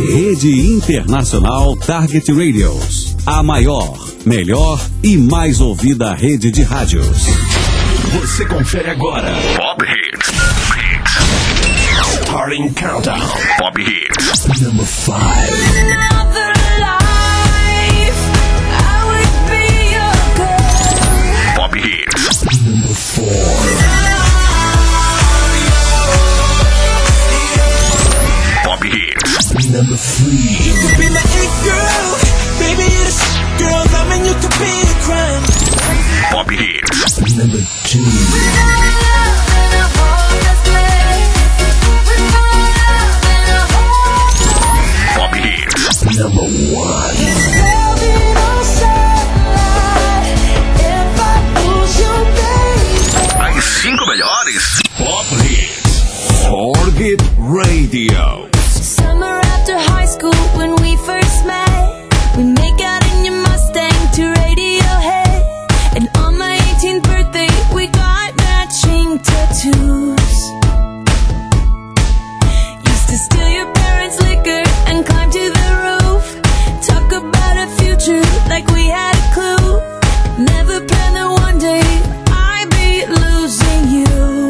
Rede Internacional Target Radios. A maior, melhor e mais ouvida rede de rádios. Você confere agora Pop Hits. Starting Countdown. Pop Hits. Number 5. Pop Hits. Number 4. Pop Hits. Number 3. You could be my it girl, baby you're the girl, loving you could be a crime. Pop Hits. Number 2. Pop Hits. Number 1. As 5 melhores Pop Hits. Target Radio. Summer after high school when we first met, we make out in your Mustang to Radiohead. And on my 18th birthday we got matching tattoos. Used to steal your parents' liquor and climb to the roof. Talk about a future like we had a clue. Never planned that one day I'd be losing you.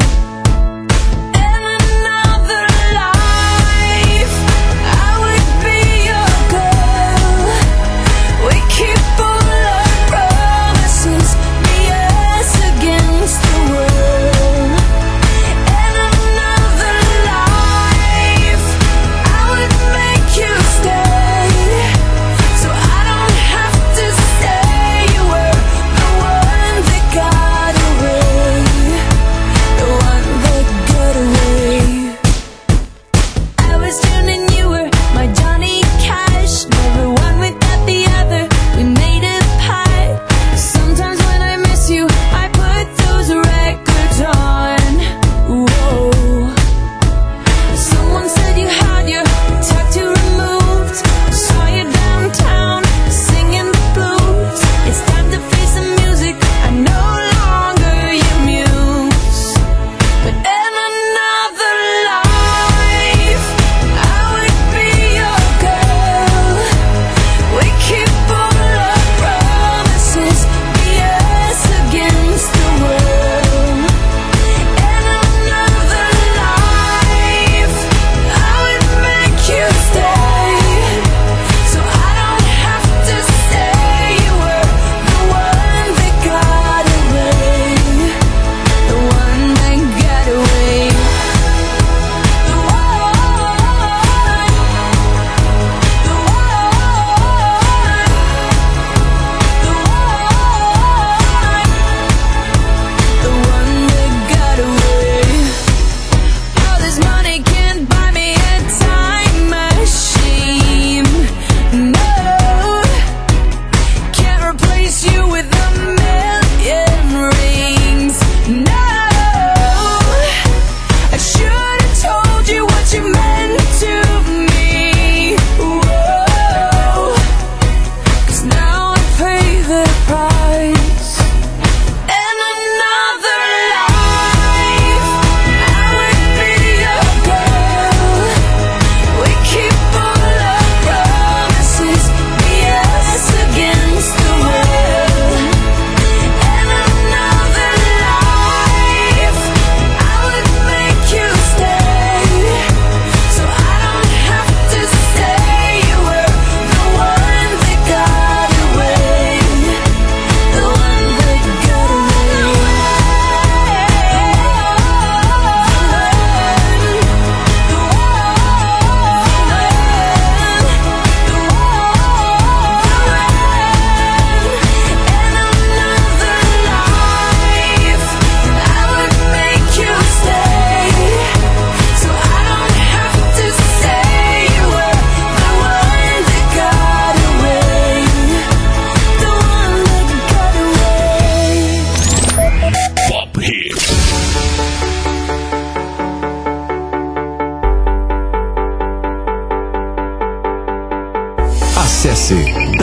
Acesse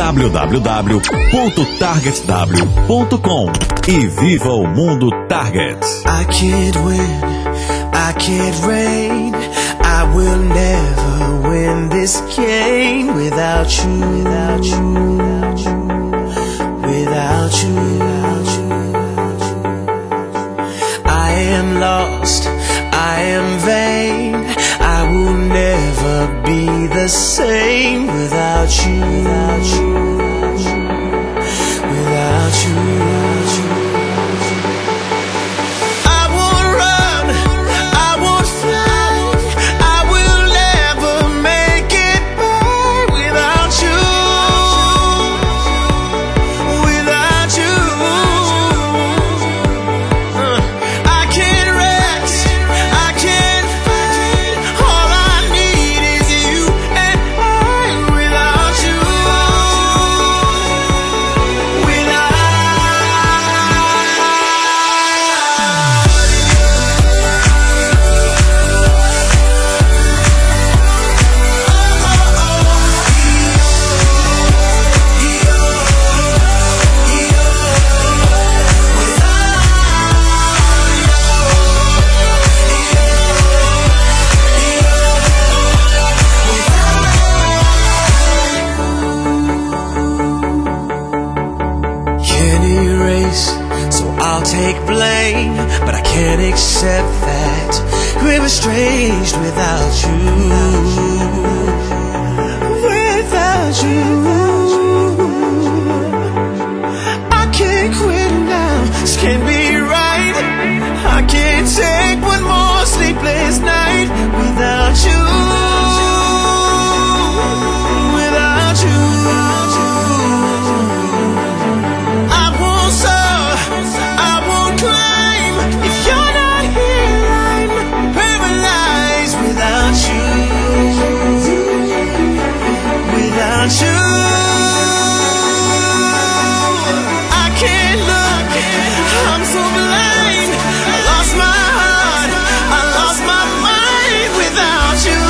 www.targetw.com e viva o mundo Target. I can't win, I can't reign, I will never win win this game without you, without you, without you, without you, without you. I am lost, I am vain, I will never be the same without you, without you, without you, without you. I won't run, I won't fly, I will never make it by without you, without you. I can't rest, I can't fight, all I need is you and I without you, can't erase, so I'll take blame, but I can't accept that we're estranged without you, without you. I can't quit now, this can't be right, I can't take one more sleepless night without you, without you. I won't soar, I won't climb, if you're not here I'm paralyzed without you, without you. I can't look, I'm so blind, I lost my heart, I lost my mind without you,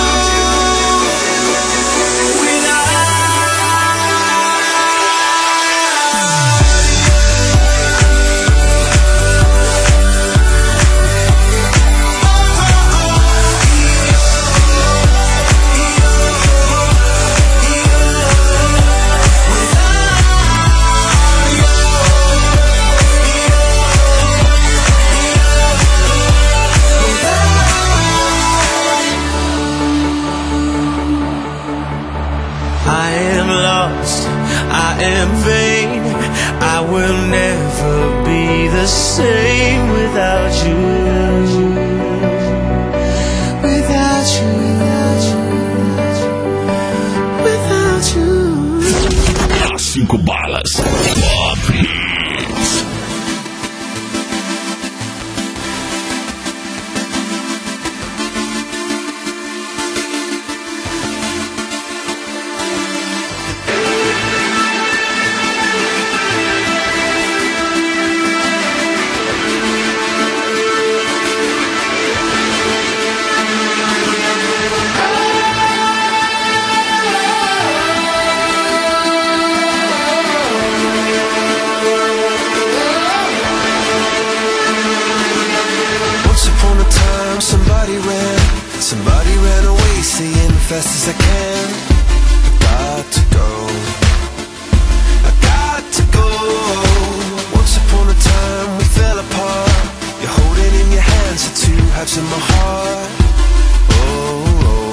I am lost, I am vain, I will never be the same without you, without you, without you, without you. As 5 balas. Pop Hits. Somebody ran away, saying fast as I can, I got to go, I got to go. Once upon a time we fell apart, you're holding in your hands the two halves of my heart. Oh, oh,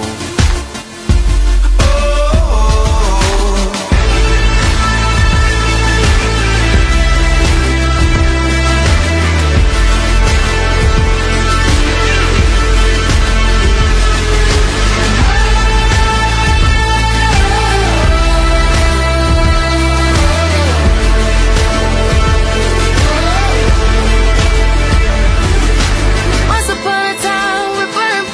Once upon a time we burned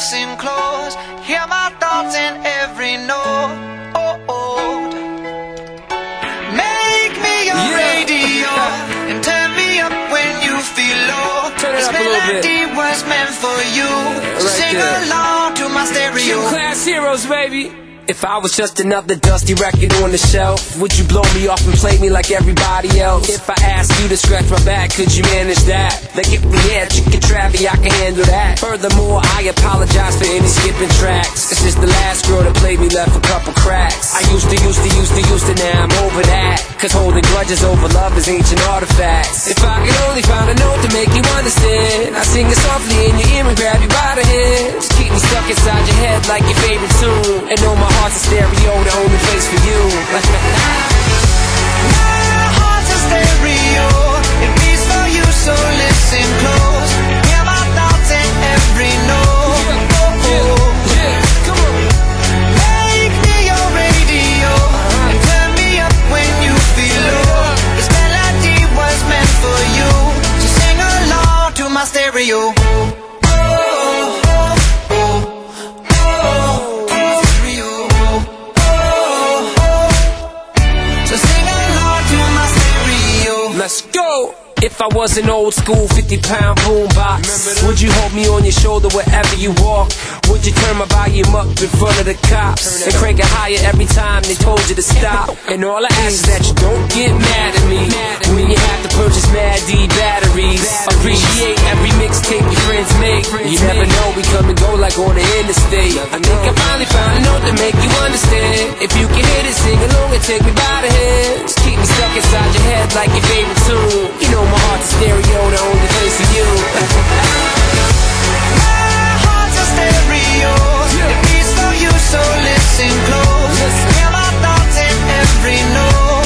listen close. Hear my thoughts in every note. Make me your radio and turn me up when you feel low. This melody was meant for you. So sing along to my stereo. Gym Class Heroes, baby. If I was just another dusty record on the shelf, would you blow me off and play me like everybody else? If I asked you to scratch my back, could you manage that? Like if we had Chicken Travie, I can handle that. Furthermore, I apologize for any skipping tracks. It's just the last girl that played me left a couple cracks. I used to, now I'm over that. Cause holding grudges over love is ancient artifacts. If I could only find a note to make you understand, I sing it softly in your ear and grab you by the hand. Just keep me stuck inside your head like your favorite tune. And know my heart's a stereo, the only place for you. My heart's a stereo, it beats for you, so listen close. Hear my thoughts in every note. Come on. Make me your radio and turn me up when you feel low. This melody was meant for you, so sing along to my stereo. Let's go! If I was an old school 50-pound boombox, would you hold me on your shoulder wherever you walk? Would you turn my volume up in front of the cops and crank it higher every time they told you to stop? And all I ask is that you don't get mad at me when you have to purchase Mad D batteries. Appreciate every mixtape your friends make. You never know, we come and go like on the interstate. I think I finally found a note to make you understand. If you can hit it, sing along and take me by the hand. Just keep me stuck inside your head like your favorite tune. You know my heart's a stereo, the only place for you. My heart's a stereo, it beats for you, so listen close. Hear my thoughts in every note.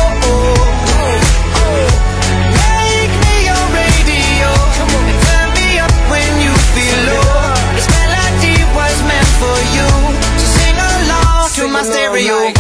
Make me your radio and turn me up when you feel low. This melody was meant for you, so sing along to my stereo.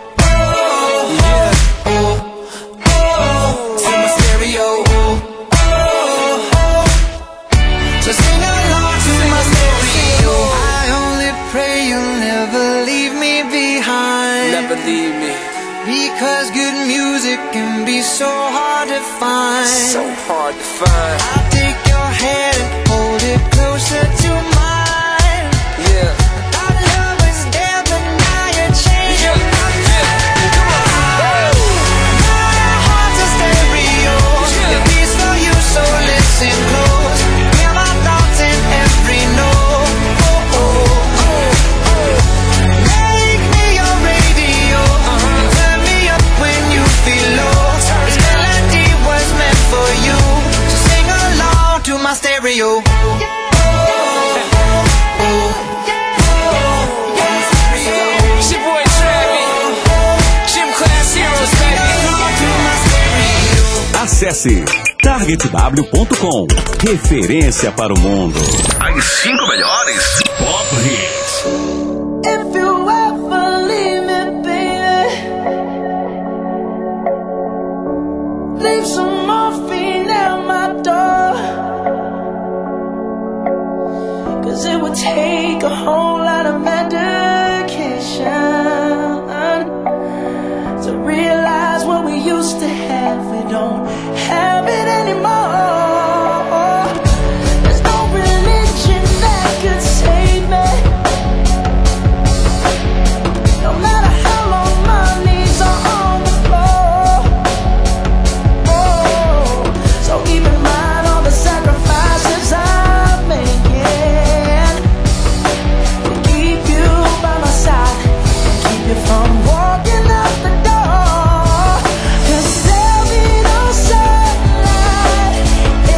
So sing along to my stereo. I only pray you'll never leave me behind. Never leave me. Because good music can be so hard to find. So hard to find. I'll take your hand and hold it closer to mine. Yeah. Our love was there, but now you're changing my mind. My heart's a stereo, it beats for you, so listen close. Hear my thoughts in every note. Make me your radio and turn me up when you feel low. This melody was meant for you, so sing along to my stereo. It's your boy Travie. Gym Class Heroes, baby. Acesse targetw.com. Referência para o mundo. As 5 melhores Pop Hits. If you ever leave me, baby, leave some morphine at my door. 'Cause it would take a whole lot of medication to realize what we used to have. We don't have it anymore. There's no religion that could save me. No matter how long my knees are on the floor. Oh, so keep in mind all the sacrifices I'm making to keep you by my side, keep you from walking out the door. 'Cause there'll be no sunlight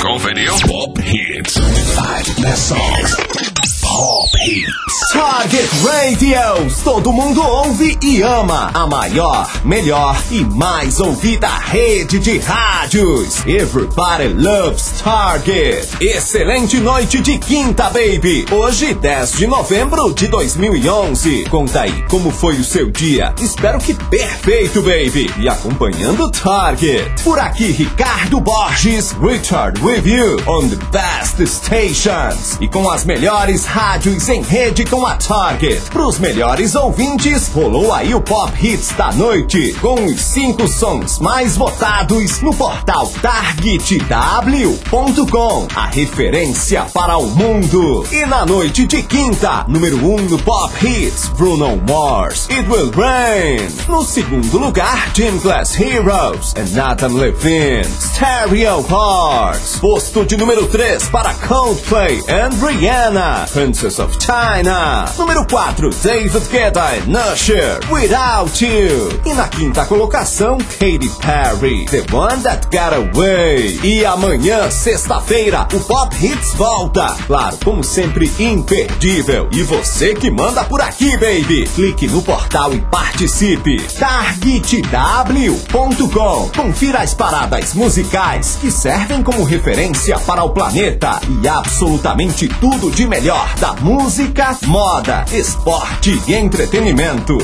Conferiu? Pop Hits. 5 best songs. Pop Hits. Target Radios, todo mundo ouve e ama. A maior, melhor e mais ouvida rede de rádios. Everybody loves Target. Excelente noite de quinta, baby. Hoje, 10 de novembro de 2011. Conta aí como foi o seu dia. Espero que perfeito, baby. E acompanhando Target. Por aqui, Ricardo Borges. Richard with you on the best stations. E com as melhores rádios em rede com a Target. Pros melhores ouvintes, rolou aí o Pop Hits da noite, com os 5 sons mais votados no portal targetw.com, a referência para o mundo. E na noite de quinta, número 1 no Pop Hits, Bruno Mars, It Will Rain. No segundo lugar, Gym Class Heroes and Nathan Levine, Stereo Hearts. Posto de número 3 para Coldplay and Rihanna, Princess of China. Número 4, David Guetta and Usher, Without You. E na quinta colocação, Katy Perry, The One That Got Away. E amanhã, sexta-feira, o Pop Hits volta. Claro, como sempre, imperdível. E você que manda por aqui, baby. Clique no portal e participe. targetw.com. Confira as paradas musicais que servem como referência para o planeta. E absolutamente tudo de melhor da música, moda, esporte e entretenimento.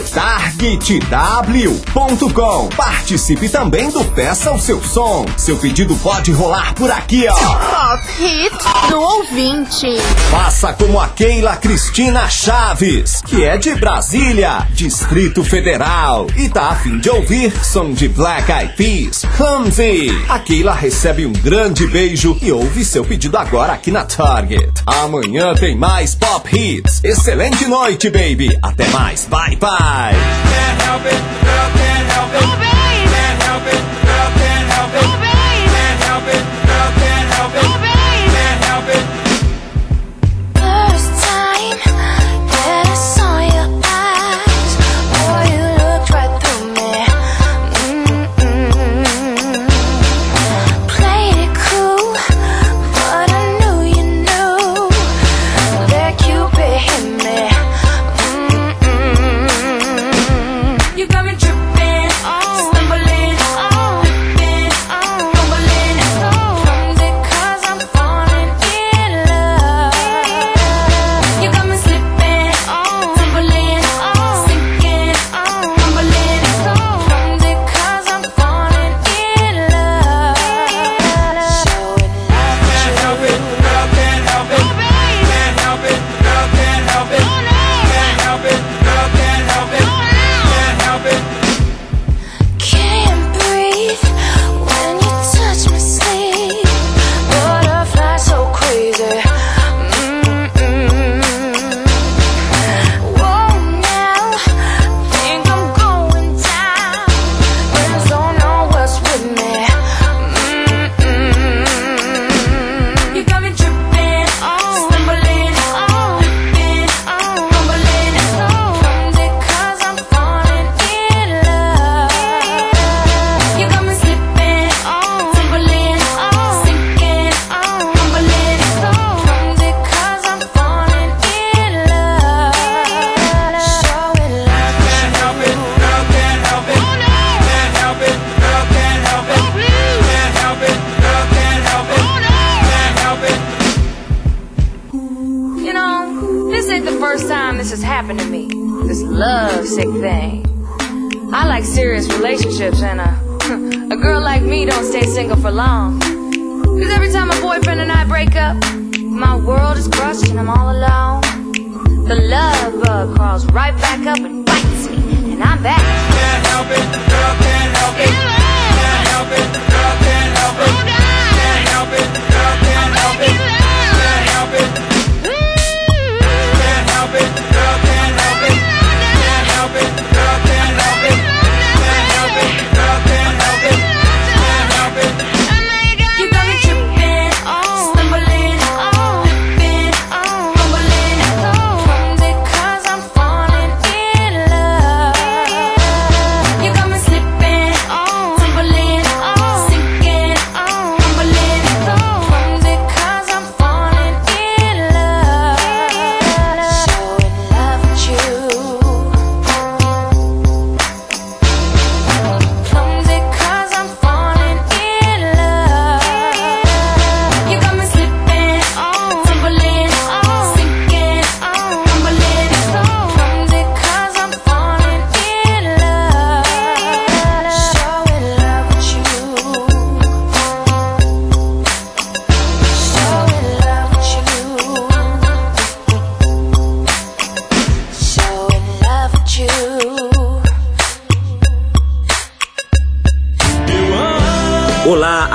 targetw.com. Participe também do Peça o Seu Som. Seu pedido pode rolar por aqui, ó. Pop Hits do ouvinte. Faça como a Keila Cristina Chaves, que é de Brasília, Distrito Federal, e tá a fim de ouvir som de Black Eyed Peas, Clumsy. A Keila recebe um grande beijo e ouve seu pedido agora aqui na Target. Amanhã tem mais Pop Hits. Excelente noite, baby. Até mais. Bye, bye. Can't help it, girl, can't help it. Oh, baby. Can't help it, girl, can't help it. Oh, baby. Can't help it, girl, can't help it. Oh, baby. Can't help it. First time that I saw your eyes, boy, you looked right through me. Played it cool, but I knew you knew that Cupid hit me. You got me tripping, stumbling, flipping, fumbling. Comes it 'cause I'm falling in love? You got me slipping, tumbling, sinking, fumbling. Comes it 'cause I'm falling in love? Showing love. Can't help it, girl, can't help it. Oh, baby. Can't help it, girl, can't help it. Oh, no. Can't help it, girl, can't help it. Can't help it. Can't breathe when you touch my sleeve. Butterfly so crazy. Whoa, now think I'm going down. Friends don't know what's with me. You got me tripping, stumbling, flipping, fumbling. Comes it 'cause I'm falling in love? You got me slipping, tumbling, sinking, fumbling. Comes it 'cause I'm falling in love? Showing love. Can't help it, girl, can't help it. Oh, no. Can't help it, girl, can't help it. Oh, blue. Can't help it, girl, can't help it. Oh, no. Can't help it. You know, this ain't the first time this has happened to me. This love sick thing. I like serious relationships, and a girl like me don't stay single for long. 'Cause every time my boyfriend and I break up, my world is crushed and I'm all alone. The love bug crawls right back up and bites me, and I'm back. Can't help it, girl, can't help it. Can't help it, girl, can't help it. Can't help it, girl, can't help it. Can't help it. Can't help it, girl, can't help it. Can't help it, girl, can't help it. Can't help it, girl, can't help it. Can't help it. You got me tripping, stumbling, flipping, fumbling. Comes it 'cause I'm falling in love? You got me slipping, tumbling, sinking.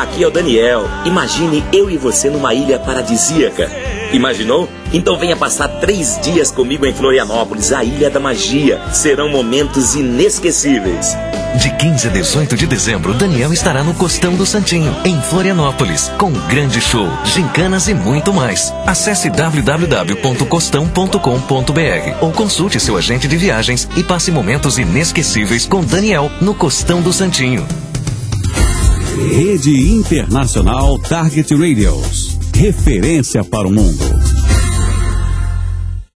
Aqui é o Daniel. Imagine eu e você numa ilha paradisíaca. Imaginou? Então venha passar 3 dias comigo em Florianópolis, a Ilha da Magia. Serão momentos inesquecíveis. De 15 a 18 de dezembro, Daniel estará no Costão do Santinho, em Florianópolis, com um grande show, gincanas e muito mais. Acesse www.costão.com.br ou consulte seu agente de viagens e passe momentos inesquecíveis com Daniel no Costão do Santinho. Rede Internacional Target Radios. Referência para o mundo.